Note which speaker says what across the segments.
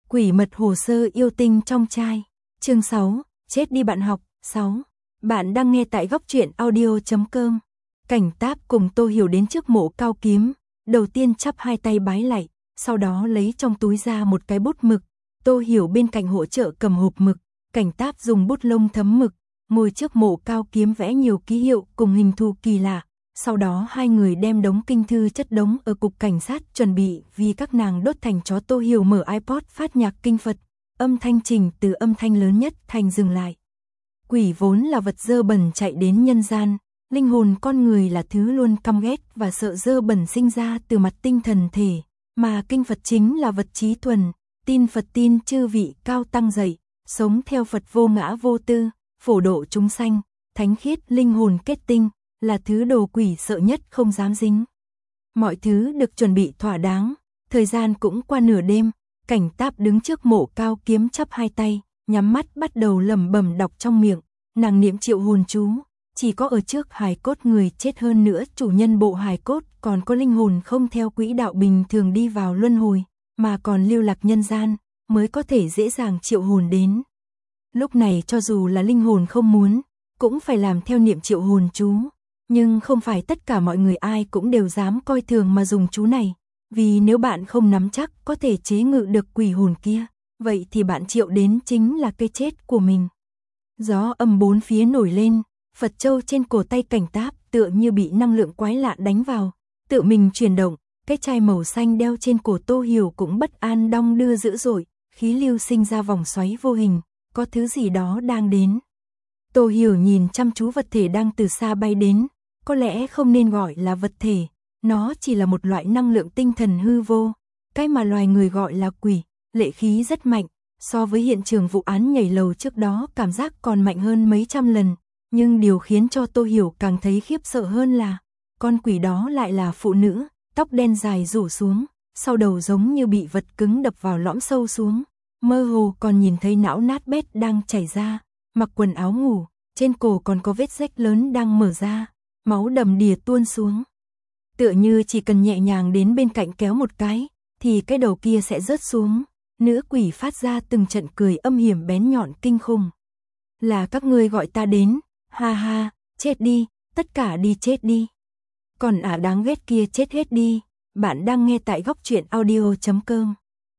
Speaker 1: Quỷ mật hồ sơ yêu tinh trong trai. Chương 6, chết đi bạn học. 6. Bạn đang nghe tại góc truyện audio.com. Cảnh Táp cùng Tô Hiểu đến trước mộ Cao Kiếm, đầu tiên chắp hai tay bái lạy, sau đó lấy trong túi ra một cái bút mực. Tô Hiểu bên cạnh hỗ trợ cầm hộp mực, Cảnh Táp dùng bút lông thấm mực, ngồi trước mộ Cao Kiếm vẽ nhiều ký hiệu cùng hình thù kỳ lạ. Sau đó hai người đem đống kinh thư chất đống ở cục cảnh sát chuẩn bị vì các nàng đốt thành chó. Tô Hiểu mở iPod phát nhạc kinh Phật, âm thanh chỉnh từ âm thanh lớn nhất thành dừng lại. Quỷ vốn là vật dơ bẩn chạy đến nhân gian, linh hồn con người là thứ luôn căm ghét và sợ dơ bẩn sinh ra từ mặt tinh thần thể, mà kinh Phật chính là vật trí thuần, tin Phật tin chư vị cao tăng dạy, sống theo Phật vô ngã vô tư, phổ độ chúng sanh, thánh khiết linh hồn kết tinh, là thứ đồ quỷ sợ nhất không dám dính. Mọi thứ được chuẩn bị thỏa đáng, thời gian cũng qua nửa đêm, Cảnh Táp đứng trước mộ Cao Kiếm chắp hai tay, nhắm mắt bắt đầu lẩm bẩm đọc trong miệng, nàng niệm triệu hồn chú, chỉ có ở trước hài cốt người chết, hơn nữa chủ nhân bộ hài cốt còn có linh hồn không theo quỹ đạo bình thường đi vào luân hồi, mà còn lưu lạc nhân gian, mới có thể dễ dàng triệu hồn đến. Lúc này cho dù là linh hồn không muốn, cũng phải làm theo niệm triệu hồn chú. Nhưng không phải tất cả mọi người ai cũng đều dám coi thường mà dùng chú này, vì nếu bạn không nắm chắc có thể chế ngự được quỷ hồn kia, vậy thì bạn triệu đến chính là cái chết của mình. Gió âm bốn phía nổi lên, Phật châu trên cổ tay Cảnh Táp tựa như bị năng lượng quái lạ đánh vào, tự mình chuyển động, cái chai màu xanh đeo trên cổ Tô Hiểu cũng bất an đong đưa dữ dội, khí lưu sinh ra vòng xoáy vô hình, có thứ gì đó đang đến. Tô Hiểu nhìn chăm chú vật thể đang từ xa bay đến. Có lẽ không nên gọi là vật thể, nó chỉ là một loại năng lượng tinh thần hư vô, cái mà loài người gọi là quỷ, lệ khí rất mạnh, so với hiện trường vụ án nhảy lầu trước đó cảm giác còn mạnh hơn mấy trăm lần, nhưng điều khiến cho Tô Hiểu càng thấy khiếp sợ hơn là, con quỷ đó lại là phụ nữ, tóc đen dài rủ xuống, sau đầu giống như bị vật cứng đập vào lõm sâu xuống, mơ hồ còn nhìn thấy não nát bét đang chảy ra, mặc quần áo ngủ, trên cổ còn có vết rách lớn đang mở ra. Máu đầm đìa tuôn xuống. Tựa như chỉ cần nhẹ nhàng đến bên cạnh kéo một cái, thì cái đầu kia sẽ rớt xuống. Nữ quỷ phát ra từng trận cười âm hiểm bén nhọn kinh khủng. Là các ngươi gọi ta đến, ha ha, chết đi, tất cả đi chết đi. Còn đáng ghét kia chết hết đi. Bạn đang nghe tại góc truyện audio.com.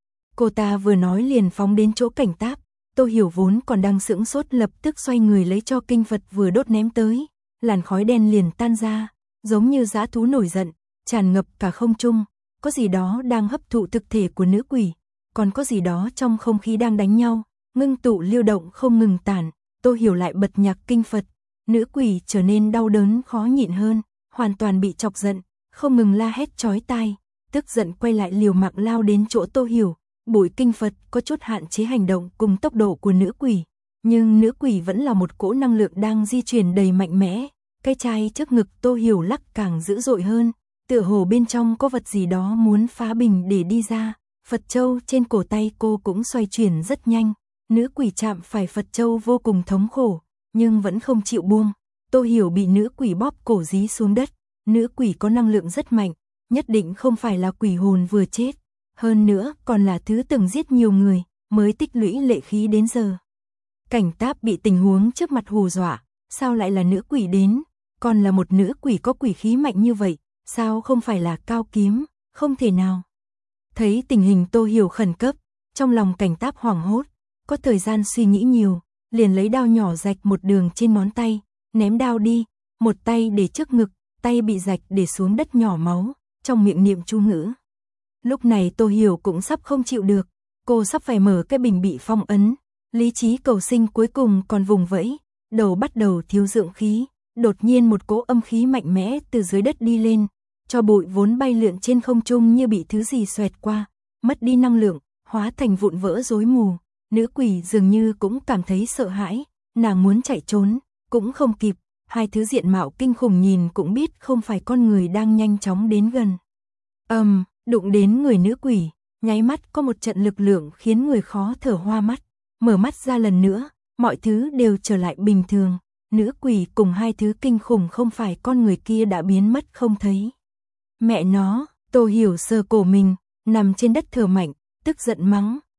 Speaker 1: Cô ta vừa nói liền phóng đến chỗ Cảnh Táp. Tô Hiểu vốn còn đang sững sốt lập tức xoay người lấy cho kinh Phật vừa đốt ném tới. Làn khói đen liền tan ra, giống như dã thú nổi giận, tràn ngập cả không trung, có gì đó đang hấp thụ thực thể của nữ quỷ, còn có gì đó trong không khí đang đánh nhau, ngưng tụ lưu động không ngừng tản. Tô Hiểu lại bật nhạc kinh Phật, nữ quỷ trở nên đau đớn khó nhịn hơn, hoàn toàn bị chọc giận, không ngừng la hét chói tai, tức giận quay lại liều mạng lao đến chỗ Tô Hiểu, bụi kinh Phật có chút hạn chế hành động cùng tốc độ của nữ quỷ. Nhưng nữ quỷ vẫn là một cỗ năng lượng đang di chuyển đầy mạnh mẽ, cái chai trước ngực Tô Hiểu lắc càng dữ dội hơn, tựa hồ bên trong có vật gì đó muốn phá bình để đi ra. Phật châu trên cổ tay cô cũng xoay chuyển rất nhanh, nữ quỷ chạm phải Phật châu vô cùng thống khổ, nhưng vẫn không chịu buông. Tô Hiểu bị nữ quỷ bóp cổ dí xuống đất, nữ quỷ có năng lượng rất mạnh, nhất định không phải là quỷ hồn vừa chết, hơn nữa còn là thứ từng giết nhiều người, mới tích lũy lệ khí đến giờ. Cảnh Táp bị tình huống trước mặt hù dọa, sao lại là nữ quỷ đến, còn là một nữ quỷ có quỷ khí mạnh như vậy, sao không phải là Cao Kiếm, không thể nào. Thấy tình hình Tô Hiểu khẩn cấp, trong lòng Cảnh Táp hoảng hốt, có thời gian suy nghĩ nhiều, liền lấy đao nhỏ rạch một đường trên ngón tay, ném đao đi, một tay để trước ngực, tay bị rạch để xuống đất nhỏ máu, trong miệng niệm chú ngữ. Lúc này Tô Hiểu cũng sắp không chịu được, cô sắp phải mở cái bình bị phong ấn. Lý trí cầu sinh cuối cùng còn vùng vẫy, đầu bắt đầu thiếu dưỡng khí, đột nhiên một cỗ âm khí mạnh mẽ từ dưới đất đi lên, cho bụi vốn bay lượn trên không trung như bị thứ gì xoẹt qua, mất đi năng lượng, hóa thành vụn vỡ rối mù. Nữ quỷ dường như cũng cảm thấy sợ hãi, nàng muốn chạy trốn, cũng không kịp, hai thứ diện mạo kinh khủng nhìn cũng biết không phải con người đang nhanh chóng đến gần. Đụng đến người nữ quỷ, nháy mắt có một trận lực lượng khiến người khó thở hoa mắt. Mở mắt ra lần nữa, mọi thứ đều trở lại bình thường, nữ quỷ cùng hai thứ kinh khủng không phải con người kia đã biến mất không thấy. Mẹ nó, Tô Hiểu sờ cổ mình, nằm trên đất thở mạnh, tức giận mắng,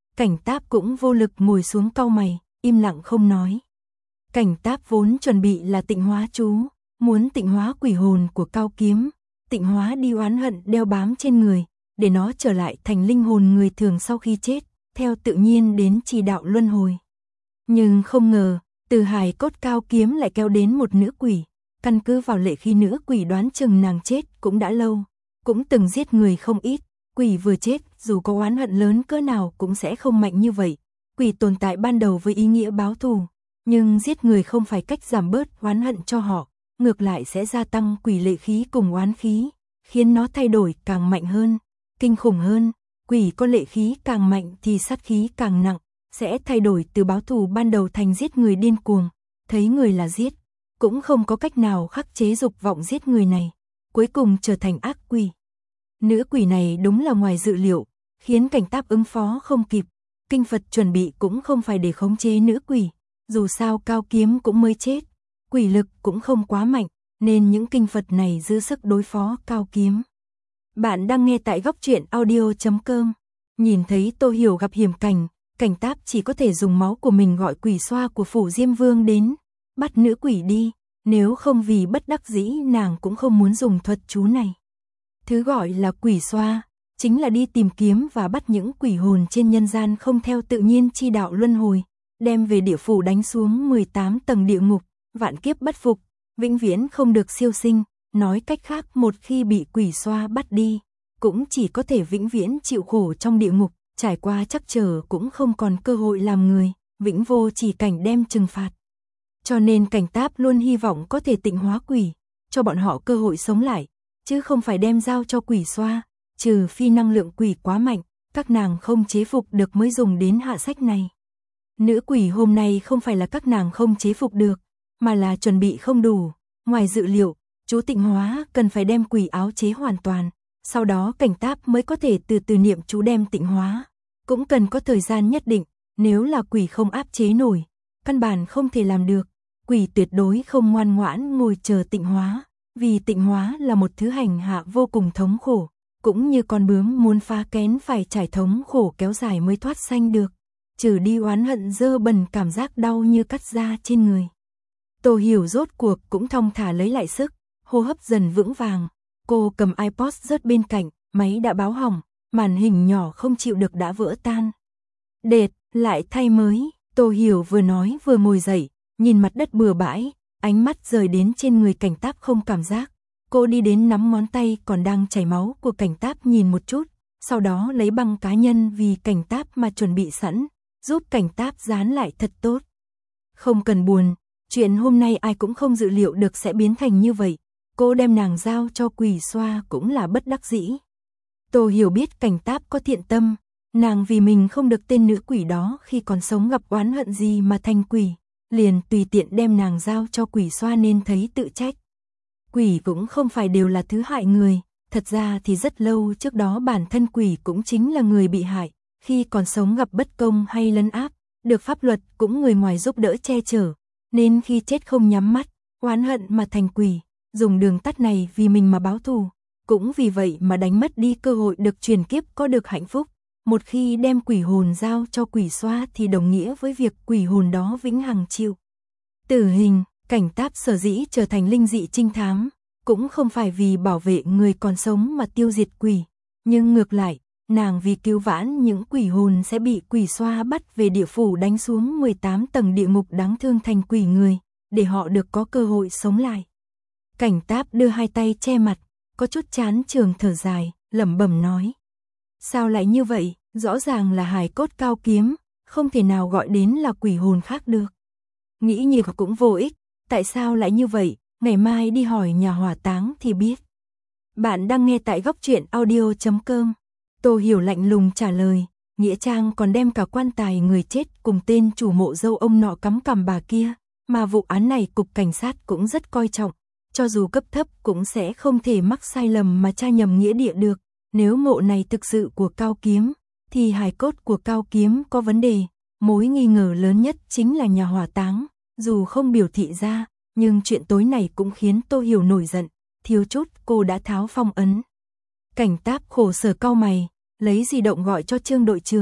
Speaker 1: Cảnh Táp cũng vô lực ngồi xuống cau mày, im lặng không nói. Cảnh Táp vốn chuẩn bị là tịnh hóa chú, muốn tịnh hóa quỷ hồn của Cao Kiếm, tịnh hóa đi oán hận đeo bám trên người, để nó trở lại thành linh hồn người thường sau khi chết, theo tự nhiên đến trì đạo luân hồi. Nhưng không ngờ, từ hài cốt Cao Kiếm lại kéo đến một nữ quỷ, căn cứ vào lệ khí nữ quỷ đoán chừng nàng chết cũng đã lâu, cũng từng giết người không ít, quỷ vừa chết dù có oán hận lớn cỡ nào cũng sẽ không mạnh như vậy. Quỷ tồn tại ban đầu với ý nghĩa báo thù, nhưng giết người không phải cách giảm bớt oán hận cho họ, ngược lại sẽ gia tăng quỷ lệ khí cùng oán khí, khiến nó thay đổi càng mạnh hơn, kinh khủng hơn. Quỷ có lệ khí càng mạnh thì sát khí càng nặng, sẽ thay đổi từ báo thù ban đầu thành giết người điên cuồng, thấy người là giết, cũng không có cách nào khắc chế dục vọng giết người này, cuối cùng trở thành ác quỷ. Nữ quỷ này đúng là ngoài dự liệu, khiến Cảnh Táp ứng phó không kịp. Kinh Phật chuẩn bị cũng không phải để khống chế nữ quỷ, dù sao Cao Kiếm cũng mới chết, quỷ lực cũng không quá mạnh, nên những kinh Phật này dư sức đối phó Cao Kiếm. Bạn đang nghe tại góc truyện audio.com. Nhìn thấy Tô Hiểu gặp hiểm cảnh, Cảnh Táp chỉ có thể dùng máu của mình gọi quỷ xoa của phủ Diêm Vương đến, bắt nữ quỷ đi, nếu không vì bất đắc dĩ nàng cũng không muốn dùng thuật chú này. Thứ gọi là quỷ xoa, chính là đi tìm kiếm và bắt những quỷ hồn trên nhân gian không theo tự nhiên chi đạo luân hồi, đem về địa phủ đánh xuống 18 tầng địa ngục, vạn kiếp bất phục, vĩnh viễn không được siêu sinh. Nói cách khác, một khi bị quỷ xoa bắt đi, cũng chỉ có thể vĩnh viễn chịu khổ trong địa ngục, trải qua trắc trở cũng không còn cơ hội làm người, vĩnh vô chỉ cảnh đem trừng phạt. Cho nên Cảnh Táp luôn hy vọng có thể tịnh hóa quỷ, cho bọn họ cơ hội sống lại, chứ không phải đem giao cho quỷ xoa, trừ phi năng lượng quỷ quá mạnh, các nàng không chế phục được mới dùng đến hạ sách này. Nữ quỷ hôm nay không phải là các nàng không chế phục được, mà là chuẩn bị không đủ, ngoài dự liệu, chú tịnh hóa cần phải đem quỷ áo chế hoàn toàn, sau đó Cảnh Táp mới có thể từ từ niệm chú đem tịnh hóa, cũng cần có thời gian nhất định, nếu là quỷ không áp chế nổi, căn bản không thể làm được, quỷ tuyệt đối không ngoan ngoãn ngồi chờ tịnh hóa, vì tịnh hóa là một thứ hành hạ vô cùng thống khổ, cũng như con bướm muốn phá kén phải trải thống khổ kéo dài mới thoát sanh được, trừ đi oán hận dơ bẩn cảm giác đau như cắt da trên người. Tô Hiểu rốt cuộc cũng thong thả lấy lại sức, hô hấp dần vững vàng, cô cầm iPod rớt bên cạnh, máy đã báo hỏng, màn hình nhỏ không chịu được đã vỡ tan. Đệt, lại thay mới, Tô Hiểu vừa nói vừa ngồi dậy, nhìn mặt đất bừa bãi, ánh mắt rời đến trên người Cảnh Táp không cảm giác. Cô đi đến nắm ngón tay còn đang chảy máu của Cảnh Táp nhìn một chút, sau đó lấy băng cá nhân vì Cảnh Táp mà chuẩn bị sẵn, giúp Cảnh Táp dán lại thật tốt. Không cần buồn, chuyện hôm nay ai cũng không dự liệu được sẽ biến thành như vậy, cô đem nàng giao cho quỷ xoa cũng là bất đắc dĩ. Tô Hiểu biết Cảnh Táp có thiện tâm, nàng vì mình không được tên nữ quỷ đó khi còn sống gặp oán hận gì mà thành quỷ, liền tùy tiện đem nàng giao cho quỷ xoa nên thấy tự trách. Quỷ cũng không phải đều là thứ hại người, thật ra thì rất lâu trước đó bản thân quỷ cũng chính là người bị hại, khi còn sống gặp bất công hay lấn áp, được pháp luật cũng người ngoài giúp đỡ che chở, nên khi chết không nhắm mắt, oán hận mà thành quỷ, dùng đường tắt này vì mình mà báo thù, cũng vì vậy mà đánh mất đi cơ hội được chuyển kiếp có được hạnh phúc. Một khi đem quỷ hồn giao cho quỷ xoa thì đồng nghĩa với việc quỷ hồn đó vĩnh hằng chịu tử hình. Cảnh Táp sở dĩ trở thành linh dị trinh thám, cũng không phải vì bảo vệ người còn sống mà tiêu diệt quỷ, nhưng ngược lại, nàng vì cứu vãn những quỷ hồn sẽ bị quỷ xoa bắt về địa phủ đánh xuống 18 tầng địa ngục đáng thương thành quỷ người, để họ được có cơ hội sống lại. Cảnh Táp đưa hai tay che mặt, có chút chán chường thở dài, lẩm bẩm nói. Sao lại như vậy, rõ ràng là hài cốt Cao Kiếm, không thể nào gọi đến là quỷ hồn khác được. Nghĩ nhiều cũng vô ích, tại sao lại như vậy, ngày mai đi hỏi nhà hỏa táng thì biết. Bạn đang nghe tại góc truyện audio.com. Tô Hiểu lạnh lùng trả lời, nghĩa trang còn đem cả quan tài người chết cùng tên chủ mộ dâu ông nọ cắm cằm bà kia, mà vụ án này cục cảnh sát cũng rất coi trọng, cho dù cấp thấp cũng sẽ không thể mắc sai lầm mà tra nhầm nghĩa địa được. Nếu mộ này thực sự của Cao Kiếm, thì hài cốt của Cao Kiếm có vấn đề, mối nghi ngờ lớn nhất chính là nhà hỏa táng, dù không biểu thị ra, nhưng chuyện tối này cũng khiến Tô Hiểu nổi giận, thiếu chút cô đã tháo phong ấn. Cảnh Táp khổ sở cau mày, lấy di động gọi cho Trương đội trưởng,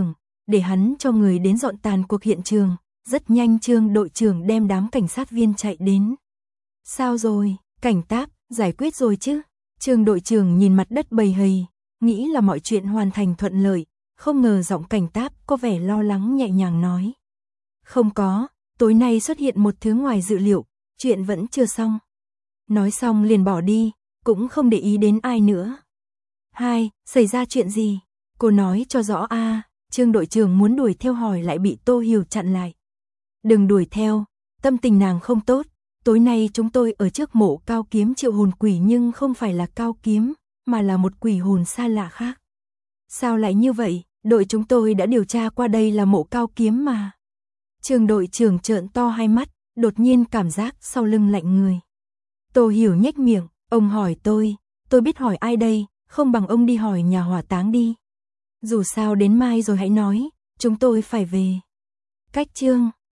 Speaker 1: để hắn cho người đến dọn tàn cuộc hiện trường. Rất nhanh Trương đội trưởng đem đám cảnh sát viên chạy đến. Sao rồi, cảnh táp, giải quyết rồi chứ? Trương đội trưởng nhìn mặt đất bầy hầy, nghĩ là mọi chuyện hoàn thành thuận lợi, không ngờ giọng cảnh táp có vẻ lo lắng nhẹ nhàng nói. Không có, tối nay xuất hiện một thứ ngoài dự liệu, chuyện vẫn chưa xong. Nói xong liền bỏ đi, cũng không để ý đến ai nữa. Hai, xảy ra chuyện gì? Cô nói cho rõ a. Trương đội trưởng muốn đuổi theo hỏi lại bị Tô Hiểu chặn lại. Đừng đuổi theo, tâm tình nàng không tốt. Tối nay chúng tôi ở trước mộ Cao Kiếm triệu hồn quỷ nhưng không phải là Cao Kiếm, mà là một quỷ hồn xa lạ khác. Sao lại như vậy? Đội chúng tôi đã điều tra qua đây là mộ Cao Kiếm mà. Trương đội trưởng trợn to hai mắt, đột nhiên cảm giác sau lưng lạnh người. Tô Hiểu nhếch miệng, ông hỏi tôi biết hỏi ai đây, không bằng ông đi hỏi nhà hỏa táng đi. Dù sao đến mai rồi hãy nói, chúng tôi phải về. Cách Trương